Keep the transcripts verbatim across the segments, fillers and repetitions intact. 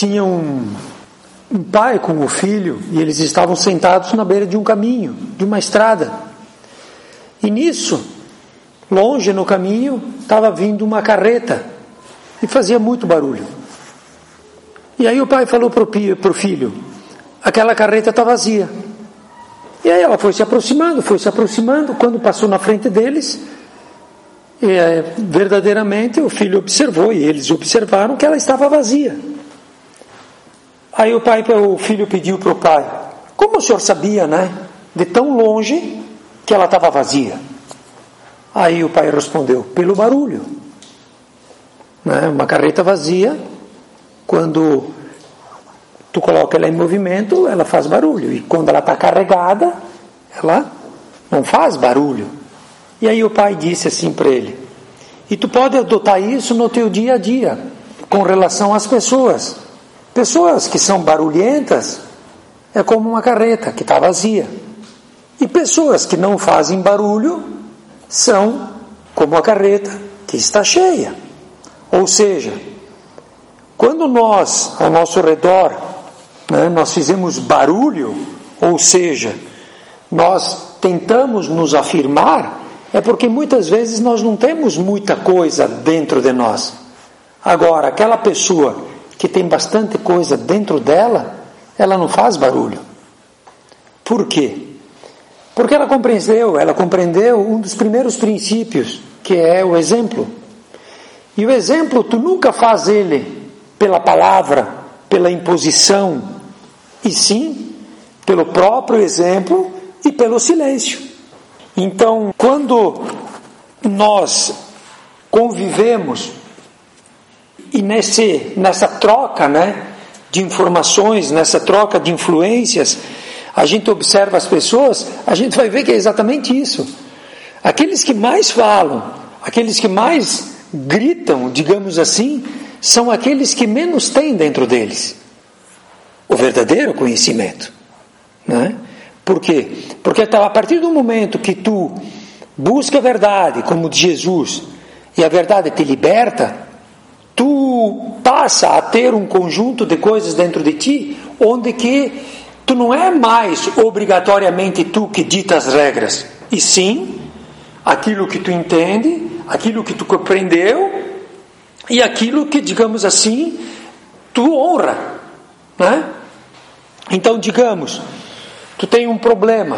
tinha um, um pai com o filho, e eles estavam sentados na beira de um caminho, de uma estrada. E nisso, longe no caminho, estava vindo uma carreta, e fazia muito barulho. E aí o pai falou para o filho: aquela carreta está vazia. E aí ela foi se aproximando, foi se aproximando, quando passou na frente deles, e, é, verdadeiramente o filho observou, e eles observaram que ela estava vazia. Aí o pai, o filho pediu para o pai: como o senhor sabia, né, de tão longe, que ela estava vazia? Aí o pai respondeu: pelo barulho. Né? Uma carreta vazia, quando tu coloca ela em movimento, ela faz barulho. E quando ela está carregada, ela não faz barulho. E aí o pai disse assim para ele: e tu pode adotar isso no teu dia a dia, com relação às pessoas. Pessoas que são barulhentas é como uma carreta que está vazia. E pessoas que não fazem barulho são como a carreta que está cheia. Ou seja, quando nós, ao nosso redor, né, nós fizemos barulho, ou seja, nós tentamos nos afirmar, é porque muitas vezes nós não temos muita coisa dentro de nós. Agora, aquela pessoa que tem bastante coisa dentro dela, ela não faz barulho. Por quê? Porque ela compreendeu, ela compreendeu um dos primeiros princípios, que é o exemplo. E o exemplo, tu nunca faz ele pela palavra, pela imposição, e sim pelo próprio exemplo e pelo silêncio. Então, quando nós convivemos e nesse, nessa troca, né, de informações, nessa troca de influências, a gente observa as pessoas, a gente vai ver que é exatamente isso. Aqueles que mais falam, aqueles que mais gritam, digamos assim, são aqueles que menos têm dentro deles o verdadeiro conhecimento. Né? Por quê? Porque a partir do momento que tu busca a verdade, como de Jesus, e a verdade te liberta, tu passa a ter um conjunto de coisas dentro de ti, onde que tu não é mais obrigatoriamente tu que dita as regras, e sim aquilo que tu entende, aquilo que tu compreendeu, e aquilo que, digamos assim, tu honra. Né? Então, digamos, tu tem um problema.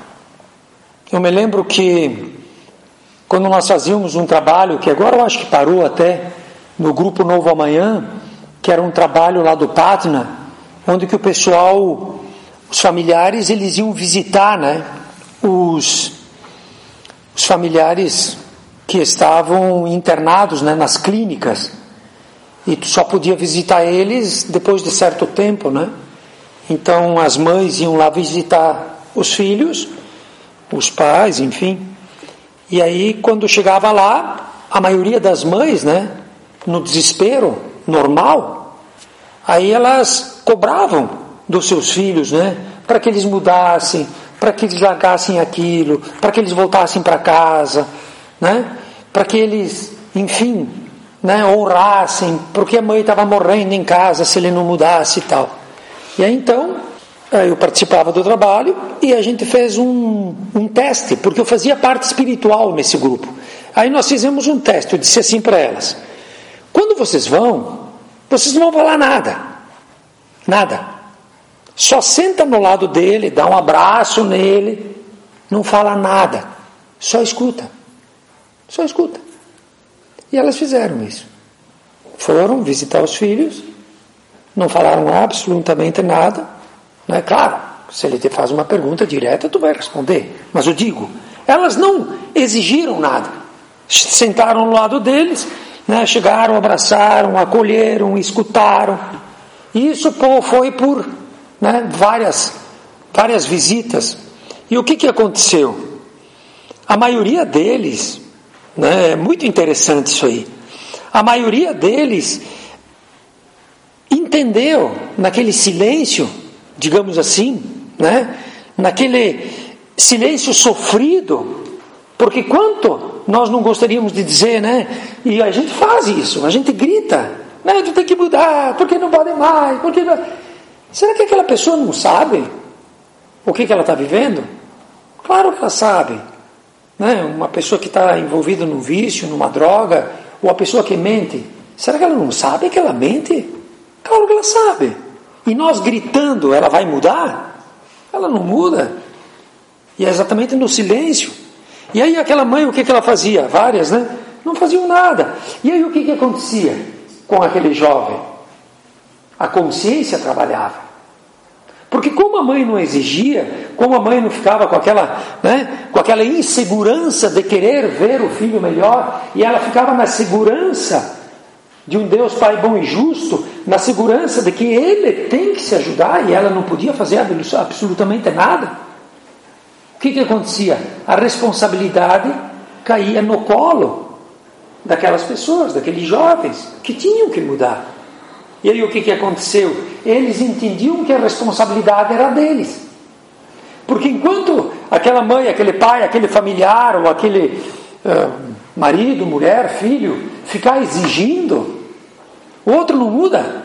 Eu me lembro que quando nós fazíamos um trabalho, que agora eu acho que parou até, no Grupo Novo Amanhã, que era um trabalho lá do Patna, onde que o pessoal, os familiares, eles iam visitar, né, os, os familiares que estavam internados, né, nas clínicas, e tu só podia visitar eles depois de certo tempo, né? Então as mães iam lá visitar os filhos, os pais, enfim. E aí quando chegava lá, a maioria das mães, né, no desespero normal, aí elas cobravam dos seus filhos, né, para que eles mudassem, para que eles largassem aquilo, para que eles voltassem para casa, né, para que eles, enfim, né, honrassem, porque a mãe estava morrendo em casa se ele não mudasse e tal. E aí então, eu participava do trabalho e a gente fez um, um teste, porque eu fazia parte espiritual nesse grupo. Aí nós fizemos um teste, eu disse assim para elas: quando vocês vão, vocês não vão falar nada, nada, só senta no lado dele, dá um abraço nele, não fala nada, só escuta, só escuta. E elas fizeram isso, foram visitar os filhos, não falaram absolutamente nada, não é claro, se ele te faz uma pergunta direta, tu vai responder, mas eu digo, elas não exigiram nada, sentaram no lado deles, né, chegaram, abraçaram, acolheram, escutaram. E isso foi por, né, várias, várias visitas. E o que, que aconteceu? A maioria deles, né, é muito interessante isso aí, a maioria deles entendeu naquele silêncio, digamos assim, né, naquele silêncio sofrido, porque quanto nós não gostaríamos de dizer, né? E a gente faz isso, a gente grita, Não, tu tem que mudar, porque não pode mais, porque não... Será que aquela pessoa não sabe o que, que ela está vivendo? Claro que ela sabe. Né? Uma pessoa que está envolvida num vício, numa droga, ou a pessoa que mente, será que ela não sabe que ela mente? Claro que ela sabe. E nós gritando, ela vai mudar? Ela não muda. E é exatamente no silêncio. E aí aquela mãe, o que, que ela fazia? Várias, né? Não faziam nada. E aí o que, que acontecia com aquele jovem? A consciência trabalhava. Porque como a mãe não exigia, como a mãe não ficava com aquela, né, com aquela insegurança de querer ver o filho melhor, e ela ficava na segurança de um Deus Pai bom e justo, na segurança de que Ele tem que se ajudar, e ela não podia fazer absolutamente nada. O que, que acontecia? A responsabilidade caía no colo daquelas pessoas, daqueles jovens, que tinham que mudar. E aí o que, que aconteceu? Eles entendiam que a responsabilidade era deles. Porque enquanto aquela mãe, aquele pai, aquele familiar, ou aquele uh, marido, mulher, filho, ficar exigindo, o outro não muda.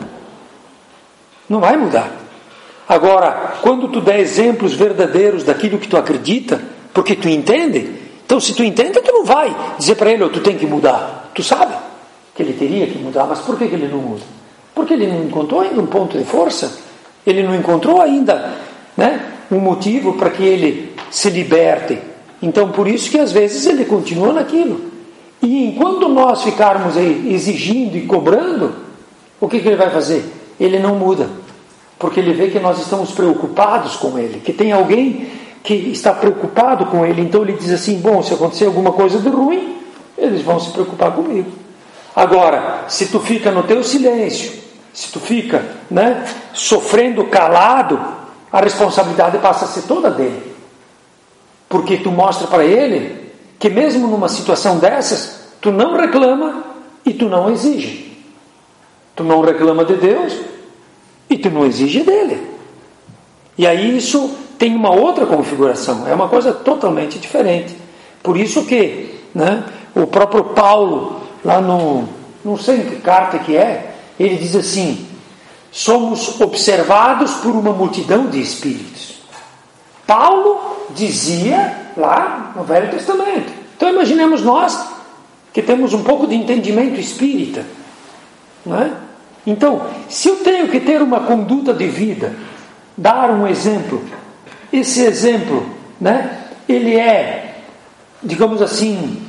Não vai mudar. Agora, quando tu der exemplos verdadeiros daquilo que tu acredita, porque tu entende, então se tu entende, tu não vai dizer para ele, oh, tu tem que mudar. Tu sabe que ele teria que mudar, mas por que, que ele não muda? Porque ele não encontrou ainda um ponto de força, ele não encontrou ainda, né, um motivo para que ele se liberte. Então, por isso que às vezes ele continua naquilo. E enquanto nós ficarmos aí exigindo e cobrando, o que, que ele vai fazer? Ele não muda, porque ele vê que nós estamos preocupados com ele, que tem alguém que está preocupado com ele. Então ele diz assim, bom, se acontecer alguma coisa de ruim, eles vão se preocupar comigo. Agora, se tu fica no teu silêncio, se tu fica, né, sofrendo calado, a responsabilidade passa a ser toda dele. Porque tu mostra para ele que mesmo numa situação dessas, tu não reclama e tu não exige. Tu não reclama de Deus e tu não exige dele. E aí isso tem uma outra configuração, é uma coisa totalmente diferente. Por isso que, né, o próprio Paulo, lá no, não sei em que carta que é, ele diz assim, somos observados por uma multidão de espíritos. Paulo dizia lá no Velho Testamento. Então imaginemos nós que temos um pouco de entendimento espírita, não é? Então, se eu tenho que ter uma conduta de vida, dar um exemplo, esse exemplo, né, ele é, digamos assim,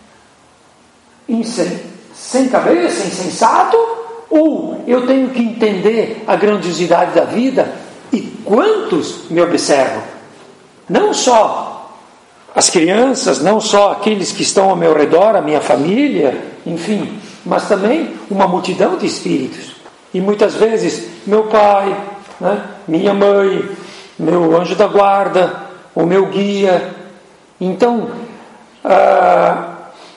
sem, sem cabeça, insensato, ou eu tenho que entender a grandiosidade da vida e quantos me observam? Não só as crianças, não só aqueles que estão ao meu redor, a minha família, enfim, mas também uma multidão de espíritos. E muitas vezes meu pai, né, minha mãe, meu anjo da guarda, o meu guia. Então, ah,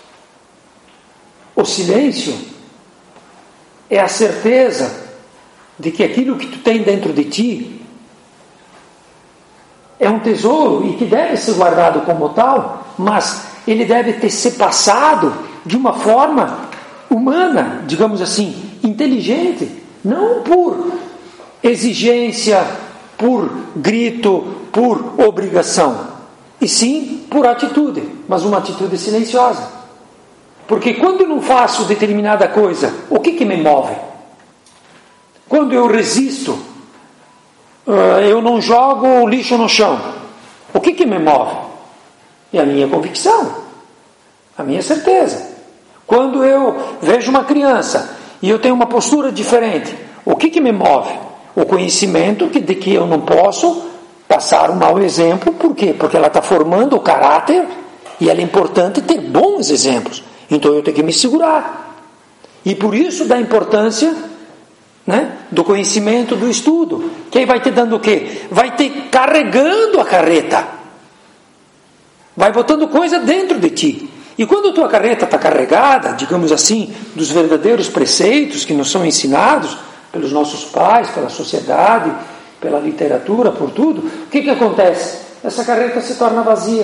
o silêncio é a certeza de que aquilo que tu tem dentro de ti é um tesouro e que deve ser guardado como tal, mas ele deve ter ser passado de uma forma humana, digamos assim, inteligente, não por exigência, por grito, por obrigação, e sim por atitude, mas uma atitude silenciosa. Porque quando eu não faço determinada coisa, o que que me move? Quando eu resisto, eu não jogo o lixo no chão, o que que me move? É a minha convicção, a minha certeza. Quando eu vejo uma criança e eu tenho uma postura diferente, o que que me move? O conhecimento de que eu não posso passar um mau exemplo. Por quê? Porque ela está formando o caráter e ela é importante ter bons exemplos. Então eu tenho que me segurar. E por isso dá importância, né, do conhecimento, do estudo. Que aí vai te dando o quê? Vai te carregando a carreta. Vai botando coisa dentro de ti. E quando a tua carreta está carregada, digamos assim, dos verdadeiros preceitos que nos são ensinados pelos nossos pais, pela sociedade, pela literatura, por tudo, o que que acontece? Essa carreta se torna vazia.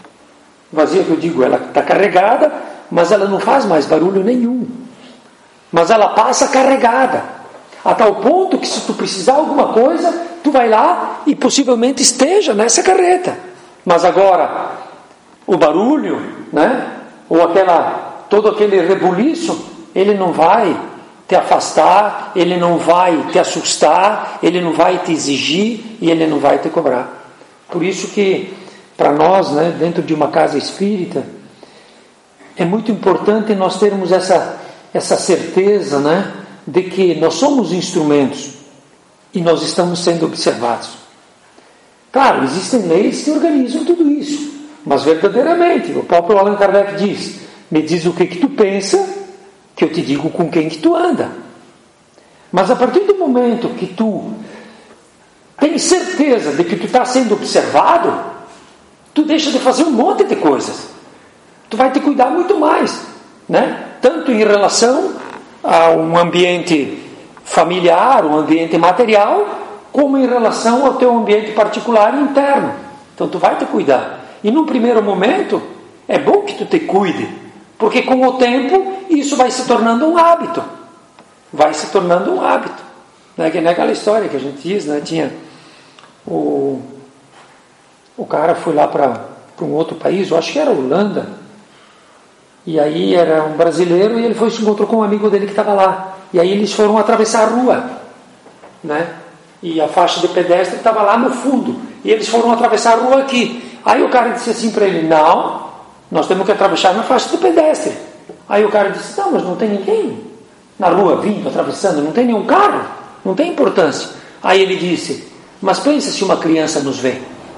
Vazia que eu digo, ela está carregada, mas ela não faz mais barulho nenhum. mas ela passa carregada, a tal ponto que se tu precisar alguma coisa, tu vai lá e possivelmente esteja nessa carreta. Mas agora, o barulho, né? Ou aquela, todo aquele rebuliço, ele não vai te afastar, ele não vai te assustar, ele não vai te exigir e ele não vai te cobrar. Por isso que, para nós, né, dentro de uma casa espírita, é muito importante nós termos essa, essa certeza, né, de que nós somos instrumentos e nós estamos sendo observados. Claro, existem leis que organizam tudo isso, mas verdadeiramente, o próprio Allan Kardec diz: me diz o que, que tu pensa, que eu te digo com quem que tu anda. Mas a partir do momento que tu tens certeza de que tu está sendo observado, tu deixa de fazer um monte de coisas. Tu vai te cuidar muito mais, né? Tanto em relação a um ambiente familiar, um ambiente material, como em relação ao teu ambiente particular e interno. Então tu vai te cuidar. E num primeiro momento, é bom que tu te cuide, porque com o tempo isso vai se tornando um hábito. Vai se tornando um hábito. Não é que nem aquela história que a gente diz, né? Tinha o, o cara foi lá para um outro país, eu acho que era a Holanda, e aí era um brasileiro e ele foi se encontrou com um amigo dele que estava lá. E aí eles foram atravessar a rua, né? E a faixa de pedestre estava lá no fundo. E eles foram atravessar a rua aqui. Aí o cara disse assim para ele: não, nós temos que atravessar na faixa de pedestre. Aí o cara disse: não, mas não tem ninguém na rua vindo, atravessando, não tem nenhum carro, não tem importância. Aí ele disse: mas pensa se uma criança nos vê.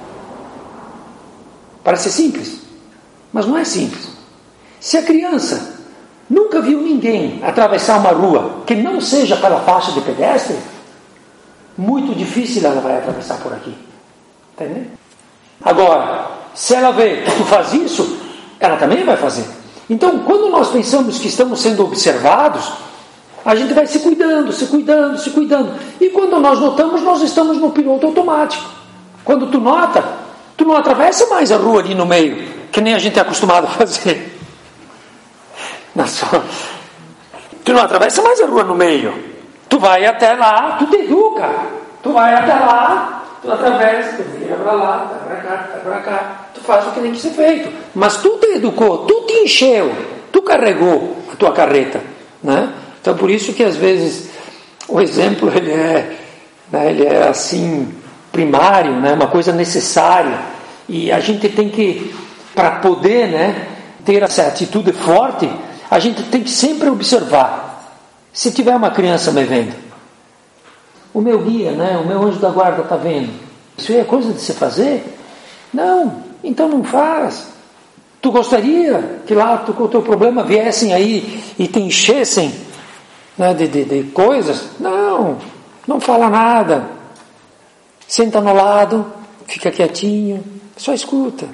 Parece simples, mas não é simples. Se a criança nunca viu ninguém atravessar uma rua que não seja pela faixa de pedestre, muito difícil ela vai atravessar por aqui. Entendeu? Agora, se ela vê que tu faz isso, ela também vai fazer. Então, quando nós pensamos que estamos sendo observados, a gente vai se cuidando, se cuidando, se cuidando. E quando nós notamos, nós estamos no piloto automático. Quando tu nota, tu não atravessa mais a rua ali no meio, que nem a gente é acostumado a fazer. Sua... Tu não atravessa mais a rua no meio. Tu vai até lá, tu te educa. Tu vai até lá, tu atravessa, tu vira para lá, vai para cá, vai para cá. Tu faz o que tem que ser feito. Mas tu te educou, tu te encheu, tu carregou a tua carreta, né? Então por isso que às vezes o exemplo ele é, né, ele é assim primário, né, uma coisa necessária. E a gente tem que, para poder, né, ter essa atitude forte, a gente tem que sempre observar. Se tiver uma criança me vendo, o meu guia, né, o meu anjo da guarda está vendo, isso é coisa de se fazer? Não, então não faz. Tu gostaria que lá tu, com o teu problema viessem aí e te enchessem, né, de, de, de coisas? Não, não fala nada. Senta no lado, fica quietinho, só escuta.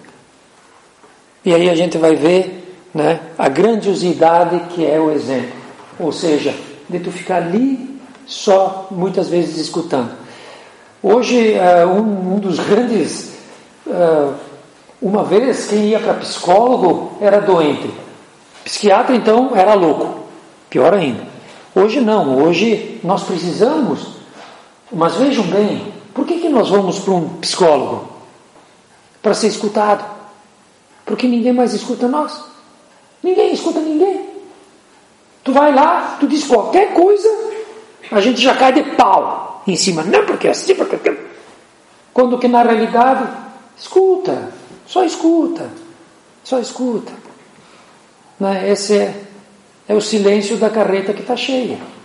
E aí a gente vai ver, né, a grandiosidade que é o exemplo. Ou seja, de tu ficar ali só, muitas vezes, escutando. Hoje, uh, um, um dos grandes... Uh, uma vez, quem ia para psicólogo era doente. Psiquiatra, então, era louco. Pior ainda. Hoje não. Hoje nós precisamos... Mas vejam bem, por que, que nós vamos para um psicólogo? Para ser escutado. Porque ninguém mais escuta nós. Ninguém escuta ninguém. Tu vai lá, tu diz qualquer coisa, a gente já cai de pau em cima. Não, porque é assim, porque... Quando que na realidade, escuta, só escuta, só escuta. Né? Esse é, é o silêncio da carreta que está cheia.